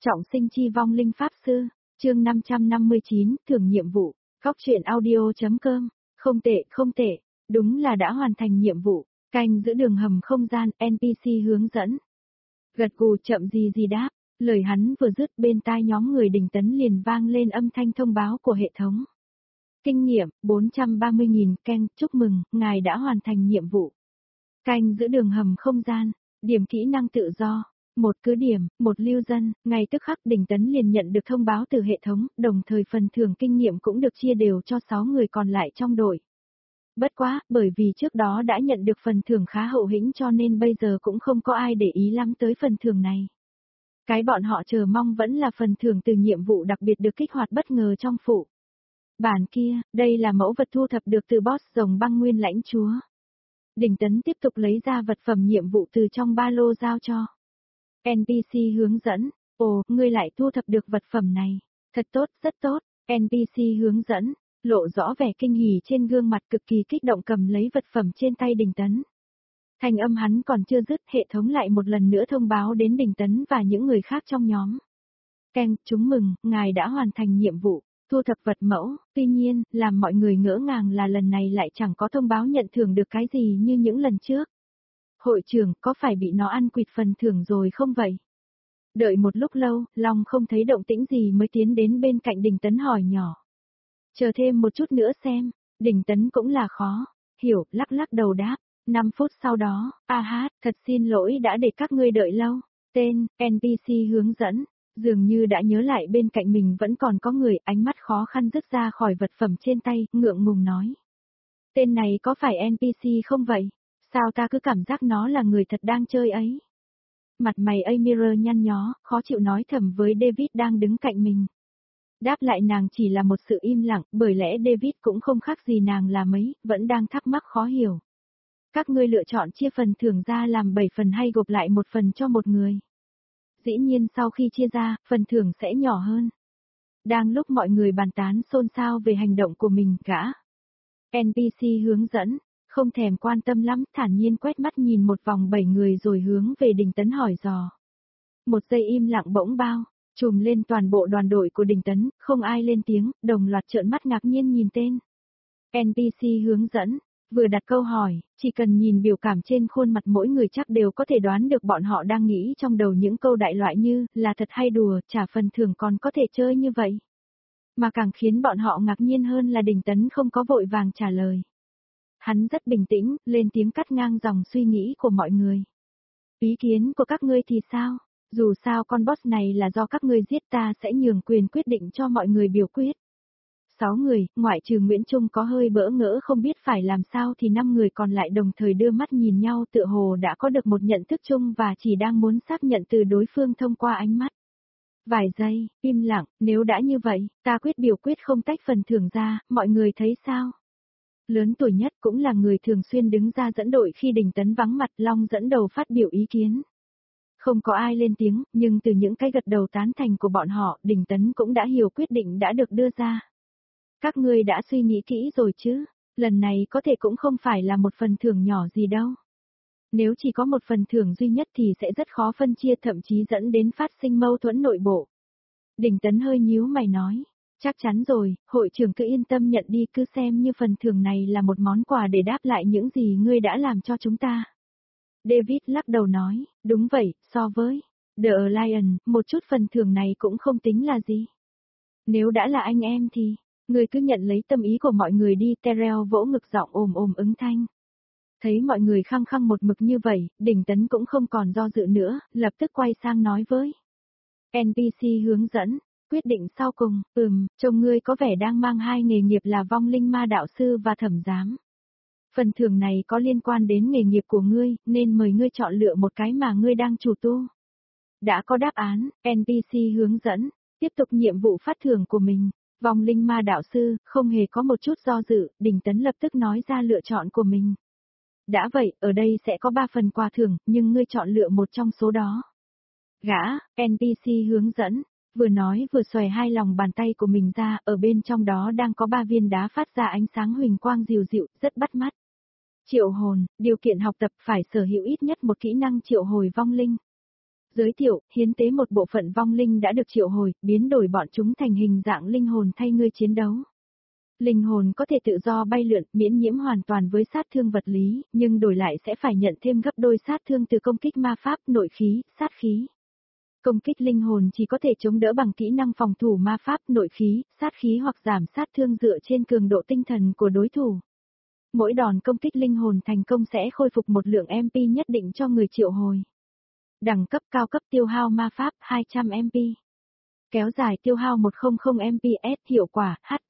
Trọng sinh chi vong linh pháp sư, chương 559, thưởng nhiệm vụ, góc truyện audio.com, không tệ, không tệ, đúng là đã hoàn thành nhiệm vụ, canh giữ đường hầm không gian, NPC hướng dẫn. Gật gù chậm gì gì đáp, lời hắn vừa dứt bên tai nhóm người Đình Tấn liền vang lên âm thanh thông báo của hệ thống. Kinh nghiệm, 430.000, canh, chúc mừng, ngài đã hoàn thành nhiệm vụ. Canh giữ đường hầm không gian, điểm kỹ năng tự do. Một cứ điểm, một lưu dân, ngay tức khắc Đình Tấn liền nhận được thông báo từ hệ thống, đồng thời phần thưởng kinh nghiệm cũng được chia đều cho 6 người còn lại trong đội. Bất quá, bởi vì trước đó đã nhận được phần thưởng khá hậu hĩnh cho nên bây giờ cũng không có ai để ý lắm tới phần thưởng này. Cái bọn họ chờ mong vẫn là phần thưởng từ nhiệm vụ đặc biệt được kích hoạt bất ngờ trong phụ. Bản kia, đây là mẫu vật thu thập được từ boss rồng băng nguyên lãnh chúa. Đình Tấn tiếp tục lấy ra vật phẩm nhiệm vụ từ trong ba lô giao cho. NPC hướng dẫn, ồ, ngươi lại thu thập được vật phẩm này, thật tốt, rất tốt, NPC hướng dẫn, lộ rõ vẻ kinh hỉ trên gương mặt cực kỳ kích động cầm lấy vật phẩm trên tay Đình Tấn. Thanh âm hắn còn chưa dứt, hệ thống lại một lần nữa thông báo đến Đình Tấn và những người khác trong nhóm. Ken, chúng mừng, ngài đã hoàn thành nhiệm vụ, thu thập vật mẫu, tuy nhiên, làm mọi người ngỡ ngàng là lần này lại chẳng có thông báo nhận thưởng được cái gì như những lần trước. Hội trưởng có phải bị nó ăn quỵt phần thưởng rồi không vậy? Đợi một lúc lâu, Long không thấy động tĩnh gì mới tiến đến bên cạnh Đình Tấn hỏi nhỏ. Chờ thêm một chút nữa xem, Đình Tấn cũng là khó, hiểu, lắc lắc đầu đáp. 5 phút sau đó, thật xin lỗi đã để các ngươi đợi lâu. Tên, NPC hướng dẫn, dường như đã nhớ lại bên cạnh mình vẫn còn có người, ánh mắt khó khăn rứt ra khỏi vật phẩm trên tay, ngượng ngùng nói. Tên này có phải NPC không vậy? Sao ta cứ cảm giác nó là người thật đang chơi ấy? Mặt mày Amira nhăn nhó, khó chịu nói thầm với David đang đứng cạnh mình. Đáp lại nàng chỉ là một sự im lặng, bởi lẽ David cũng không khác gì nàng là mấy, vẫn đang thắc mắc khó hiểu. Các ngươi lựa chọn chia phần thưởng ra làm 7 phần hay gộp lại một phần cho một người? Dĩ nhiên sau khi chia ra, phần thưởng sẽ nhỏ hơn. Đang lúc mọi người bàn tán xôn xao về hành động của mình, gã NPC hướng dẫn, không thèm quan tâm lắm, thản nhiên quét mắt nhìn một vòng 7 người rồi hướng về Đình Tấn hỏi dò. Một giây im lặng bỗng bao, trùm lên toàn bộ đoàn đội của Đình Tấn, không ai lên tiếng, đồng loạt trợn mắt ngạc nhiên nhìn tên. NPC hướng dẫn, vừa đặt câu hỏi, chỉ cần nhìn biểu cảm trên khuôn mặt mỗi người chắc đều có thể đoán được bọn họ đang nghĩ trong đầu những câu đại loại như, là thật hay đùa, trả phần thưởng còn có thể chơi như vậy. Mà càng khiến bọn họ ngạc nhiên hơn là Đình Tấn không có vội vàng trả lời. Hắn rất bình tĩnh, lên tiếng cắt ngang dòng suy nghĩ của mọi người. Ý kiến của các ngươi thì sao? Dù sao con boss này là do các ngươi giết, ta sẽ nhường quyền quyết định cho mọi người biểu quyết. 6 người, ngoại trừ Nguyễn Trung có hơi bỡ ngỡ không biết phải làm sao thì 5 người còn lại đồng thời đưa mắt nhìn nhau tựa hồ đã có được một nhận thức chung và chỉ đang muốn xác nhận từ đối phương thông qua ánh mắt. Vài giây, im lặng, nếu đã như vậy, ta quyết biểu quyết không tách phần thưởng ra, mọi người thấy sao? Lớn tuổi nhất cũng là người thường xuyên đứng ra dẫn đội khi Đình Tấn vắng mặt, Long dẫn đầu phát biểu ý kiến. Không có ai lên tiếng, nhưng từ những cái gật đầu tán thành của bọn họ, Đình Tấn cũng đã hiểu quyết định đã được đưa ra. Các ngươi đã suy nghĩ kỹ rồi chứ, lần này có thể cũng không phải là một phần thưởng nhỏ gì đâu. Nếu chỉ có một phần thưởng duy nhất thì sẽ rất khó phân chia, thậm chí dẫn đến phát sinh mâu thuẫn nội bộ. Đình Tấn hơi nhíu mày nói, chắc chắn rồi, hội trưởng cứ yên tâm nhận đi, cứ xem như phần thưởng này là một món quà để đáp lại những gì ngươi đã làm cho chúng ta. David lắc đầu nói, đúng vậy, so với The Lion, một chút phần thưởng này cũng không tính là gì. Nếu đã là anh em thì, ngươi cứ nhận lấy tâm ý của mọi người đi, Terrell vỗ ngực giọng ồm ứng thanh. Thấy mọi người khăng khăng một mực như vậy, Đình Tấn cũng không còn do dự nữa, lập tức quay sang nói với NPC hướng dẫn, quyết định sau cùng, trông ngươi có vẻ đang mang hai nghề nghiệp là vong linh ma đạo sư và thẩm giám. Phần thưởng này có liên quan đến nghề nghiệp của ngươi, nên mời ngươi chọn lựa một cái mà ngươi đang chủ tu. Đã có đáp án, NPC hướng dẫn, tiếp tục nhiệm vụ phát thưởng của mình. Vong linh ma đạo sư, không hề có một chút do dự, Đình Tấn lập tức nói ra lựa chọn của mình. Đã vậy, ở đây sẽ có 3 phần quà thưởng, nhưng ngươi chọn lựa một trong số đó. Gã, NPC hướng dẫn, vừa nói vừa xòe hai lòng bàn tay của mình ra, ở bên trong đó đang có 3 viên đá phát ra ánh sáng huỳnh quang dịu dịu, rất bắt mắt. Triệu hồn, điều kiện học tập phải sở hữu ít nhất một kỹ năng triệu hồi vong linh. Giới thiệu, hiến tế một bộ phận vong linh đã được triệu hồi, biến đổi bọn chúng thành hình dạng linh hồn thay ngươi chiến đấu. Linh hồn có thể tự do bay lượn, miễn nhiễm hoàn toàn với sát thương vật lý, nhưng đổi lại sẽ phải nhận thêm gấp đôi sát thương từ công kích ma pháp, nội khí, sát khí. Công kích linh hồn chỉ có thể chống đỡ bằng kỹ năng phòng thủ ma pháp, nội khí, sát khí hoặc giảm sát thương dựa trên cường độ tinh thần của đối thủ. Mỗi đòn công kích linh hồn thành công sẽ khôi phục một lượng MP nhất định cho người triệu hồi. Đẳng cấp cao cấp tiêu hao ma pháp 200 MP. Kéo dài tiêu hao 100 MPS, hiệu quả HP.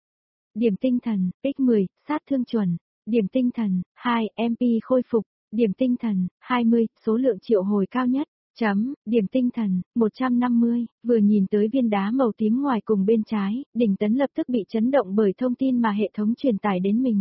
Điểm tinh thần X10, sát thương chuẩn. Điểm tinh thần 2 MP khôi phục. Điểm tinh thần 20, số lượng triệu hồi cao nhất. Điểm tinh thần 150. Vừa nhìn tới viên đá màu tím ngoài cùng bên trái, Đình Tấn lập tức bị chấn động bởi thông tin mà hệ thống truyền tải đến mình.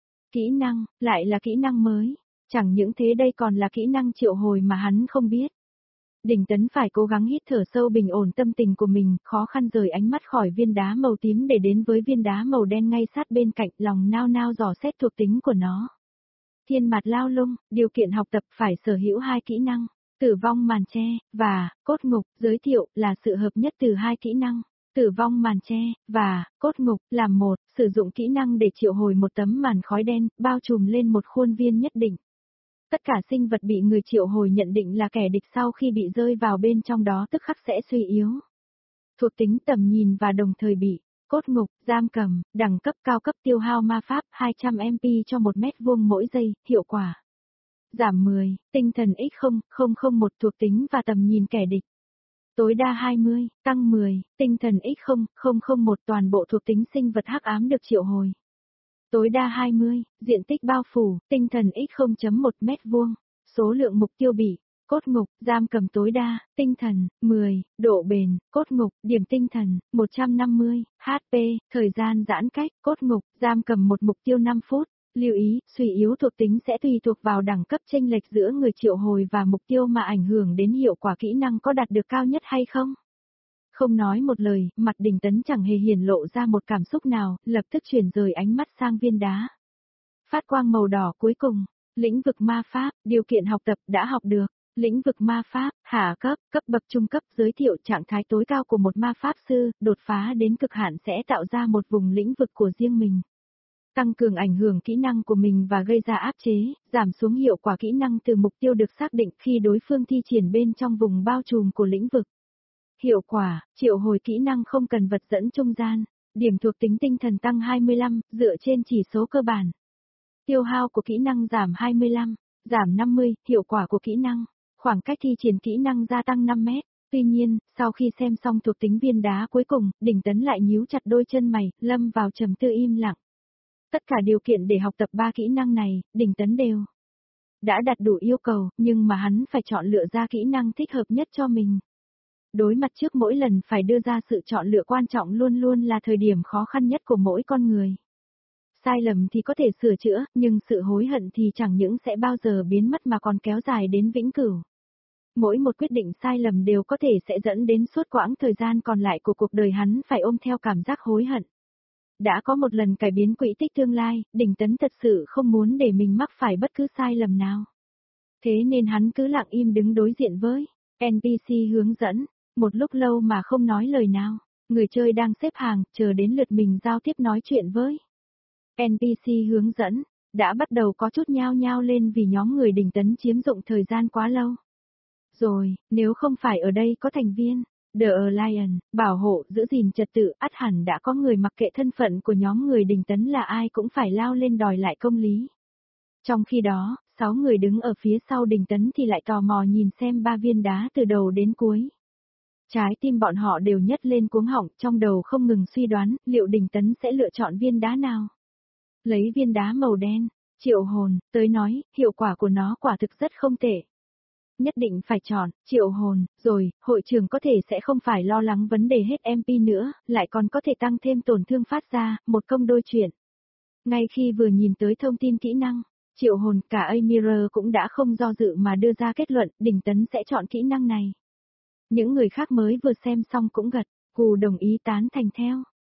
Kỹ năng, lại là kỹ năng mới. Chẳng những thế đây còn là kỹ năng triệu hồi mà hắn không biết. Đình Tấn phải cố gắng hít thở sâu bình ổn tâm tình của mình, khó khăn rời ánh mắt khỏi viên đá màu tím để đến với viên đá màu đen ngay sát bên cạnh, lòng nao nao dò xét thuộc tính của nó. Thiên mạt lao lung, điều kiện học tập phải sở hữu 2 kỹ năng, tử vong màn che, và cốt ngục, giới thiệu là sự hợp nhất từ 2 kỹ năng. Tử vong màn che, và cốt ngục, làm một, sử dụng kỹ năng để triệu hồi một tấm màn khói đen, bao trùm lên một khuôn viên nhất định. Tất cả sinh vật bị người triệu hồi nhận định là kẻ địch sau khi bị rơi vào bên trong đó tức khắc sẽ suy yếu. Thuộc tính tầm nhìn và đồng thời bị cốt ngục, giam cầm, đẳng cấp cao cấp tiêu hao ma pháp 200 MP cho 1 mét vuông mỗi giây, hiệu quả. Giảm 10, tinh thần X0001 thuộc tính và tầm nhìn kẻ địch. Tối đa 20, tăng 10, tinh thần X0001 toàn bộ thuộc tính sinh vật hắc ám được triệu hồi. Tối đa 20, diện tích bao phủ, tinh thần X0.1 mét vuông, số lượng mục tiêu bị, cốt ngục, giam cầm tối đa, tinh thần, 10, độ bền, cốt ngục, điểm tinh thần, 150, HP, thời gian giãn cách, cốt ngục, giam cầm một mục tiêu 5 phút. Lưu ý, suy yếu thuộc tính sẽ tùy thuộc vào đẳng cấp chênh lệch giữa người triệu hồi và mục tiêu mà ảnh hưởng đến hiệu quả kỹ năng có đạt được cao nhất hay không. Không nói một lời, mặt Đình Tấn chẳng hề hiển lộ ra một cảm xúc nào, lập tức chuyển rời ánh mắt sang viên đá. Phát quang màu đỏ cuối cùng, lĩnh vực ma pháp, điều kiện học tập đã học được. Lĩnh vực ma pháp, hạ cấp, cấp bậc trung cấp, giới thiệu trạng thái tối cao của một ma pháp sư, đột phá đến cực hạn sẽ tạo ra một vùng lĩnh vực của riêng mình. Tăng cường ảnh hưởng kỹ năng của mình và gây ra áp chế, giảm xuống hiệu quả kỹ năng từ mục tiêu được xác định khi đối phương thi triển bên trong vùng bao trùm của lĩnh vực. Hiệu quả, triệu hồi kỹ năng không cần vật dẫn trung gian, điểm thuộc tính tinh thần tăng 25, dựa trên chỉ số cơ bản. Tiêu hao của kỹ năng giảm 25, giảm 50, hiệu quả của kỹ năng, khoảng cách thi triển kỹ năng gia tăng 5 mét. Tuy nhiên, sau khi xem xong thuộc tính viên đá cuối cùng, Đình Tấn lại nhíu chặt đôi chân mày, lâm vào trầm tư im lặng. Tất cả điều kiện để học tập 3 kỹ năng này, Đình Tấn đều đã đạt đủ yêu cầu, nhưng mà hắn phải chọn lựa ra kỹ năng thích hợp nhất cho mình. Đối mặt trước mỗi lần phải đưa ra sự chọn lựa quan trọng luôn luôn là thời điểm khó khăn nhất của mỗi con người. Sai lầm thì có thể sửa chữa, nhưng sự hối hận thì chẳng những sẽ bao giờ biến mất mà còn kéo dài đến vĩnh cửu. Mỗi một quyết định sai lầm đều có thể sẽ dẫn đến suốt quãng thời gian còn lại của cuộc đời hắn phải ôm theo cảm giác hối hận. Đã có một lần cải biến quỹ tích tương lai, Đình Tấn thật sự không muốn để mình mắc phải bất cứ sai lầm nào. Thế nên hắn cứ lặng im đứng đối diện với NPC hướng dẫn, một lúc lâu mà không nói lời nào. Người chơi đang xếp hàng, chờ đến lượt mình giao tiếp nói chuyện với NPC hướng dẫn, đã bắt đầu có chút nhao nhao lên vì nhóm người Đình Tấn chiếm dụng thời gian quá lâu. Rồi, nếu không phải ở đây có thành viên The Alliance, bảo hộ, giữ gìn trật tự, ắt hẳn đã có người mặc kệ thân phận của nhóm người Đình Tấn là ai cũng phải lao lên đòi lại công lý. Trong khi đó, 6 người đứng ở phía sau Đình Tấn thì lại tò mò nhìn xem 3 viên đá từ đầu đến cuối. Trái tim bọn họ đều nhấc lên cuống họng, trong đầu không ngừng suy đoán, liệu Đình Tấn sẽ lựa chọn viên đá nào. Lấy viên đá màu đen, triệu hồn, tới nói, hiệu quả của nó quả thực rất không tệ. Nhất định phải chọn, triệu hồn, rồi, hội trưởng có thể sẽ không phải lo lắng vấn đề hết MP nữa, lại còn có thể tăng thêm tổn thương phát ra, một công đôi chuyện. Ngay khi vừa nhìn tới thông tin kỹ năng, triệu hồn, cả Amir cũng đã không do dự mà đưa ra kết luận, Đình Tấn sẽ chọn kỹ năng này. Những người khác mới vừa xem xong cũng gật gù đồng ý tán thành theo.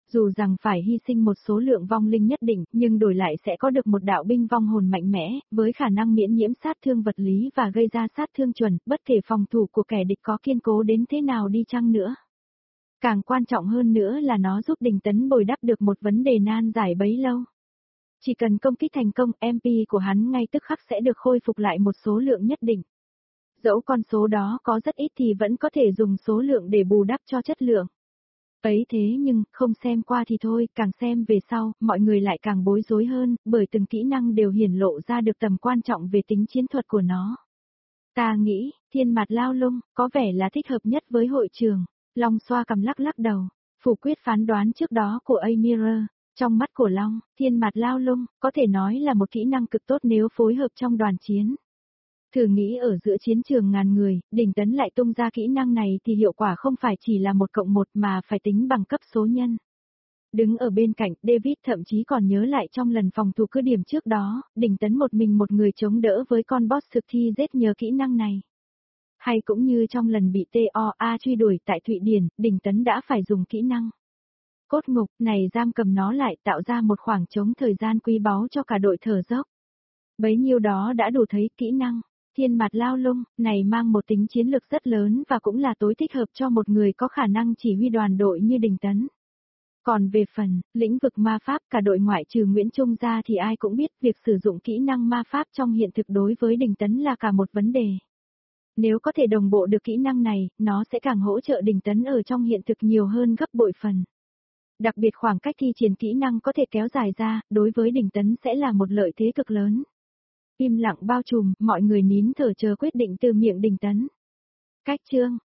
Dù rằng phải hy sinh một số lượng vong linh nhất định, nhưng đổi lại sẽ có được một đạo binh vong hồn mạnh mẽ, với khả năng miễn nhiễm sát thương vật lý và gây ra sát thương chuẩn, bất kể phòng thủ của kẻ địch có kiên cố đến thế nào đi chăng nữa. Càng quan trọng hơn nữa là nó giúp Đình Tấn bồi đắp được một vấn đề nan giải bấy lâu. Chỉ cần công kích thành công, MP của hắn ngay tức khắc sẽ được khôi phục lại một số lượng nhất định. Dẫu con số đó có rất ít thì vẫn có thể dùng số lượng để bù đắp cho chất lượng. Ấy thế nhưng, không xem qua thì thôi, càng xem về sau, mọi người lại càng bối rối hơn, bởi từng kỹ năng đều hiển lộ ra được tầm quan trọng về tính chiến thuật của nó. Ta nghĩ, thiên mạt lao lung, có vẻ là thích hợp nhất với hội trường. Long xoa cầm lắc lắc đầu, phủ quyết phán đoán trước đó của Amira. Trong mắt của Long, thiên mạt lao lung, có thể nói là một kỹ năng cực tốt nếu phối hợp trong đoàn chiến. Thử nghĩ ở giữa chiến trường ngàn người, Đình Tấn lại tung ra kỹ năng này thì hiệu quả không phải chỉ là 1+1 mà phải tính bằng cấp số nhân. Đứng ở bên cạnh, David thậm chí còn nhớ lại trong lần phòng thủ cứ điểm trước đó, Đình Tấn một mình một người chống đỡ với con boss thực thi giết nhờ kỹ năng này. Hay cũng như trong lần bị TOA truy đuổi tại Thụy Điển, Đình Tấn đã phải dùng kỹ năng cốt ngục này giam cầm nó lại, tạo ra một khoảng trống thời gian quý báu cho cả đội thở dốc. Bấy nhiêu đó đã đủ thấy kỹ năng thiên mạt lao lung này mang một tính chiến lược rất lớn và cũng là tối thích hợp cho một người có khả năng chỉ huy đoàn đội như Đình Tấn. Còn về phần lĩnh vực ma pháp, cả đội ngoại trừ Nguyễn Trung ra thì ai cũng biết việc sử dụng kỹ năng ma pháp trong hiện thực đối với Đình Tấn là cả một vấn đề. Nếu có thể đồng bộ được kỹ năng này, nó sẽ càng hỗ trợ Đình Tấn ở trong hiện thực nhiều hơn gấp bội phần. Đặc biệt khoảng cách thi triển kỹ năng có thể kéo dài ra, đối với Đình Tấn sẽ là một lợi thế cực lớn. Im lặng bao trùm, mọi người nín thở chờ quyết định từ miệng Đình Tấn. Cách chương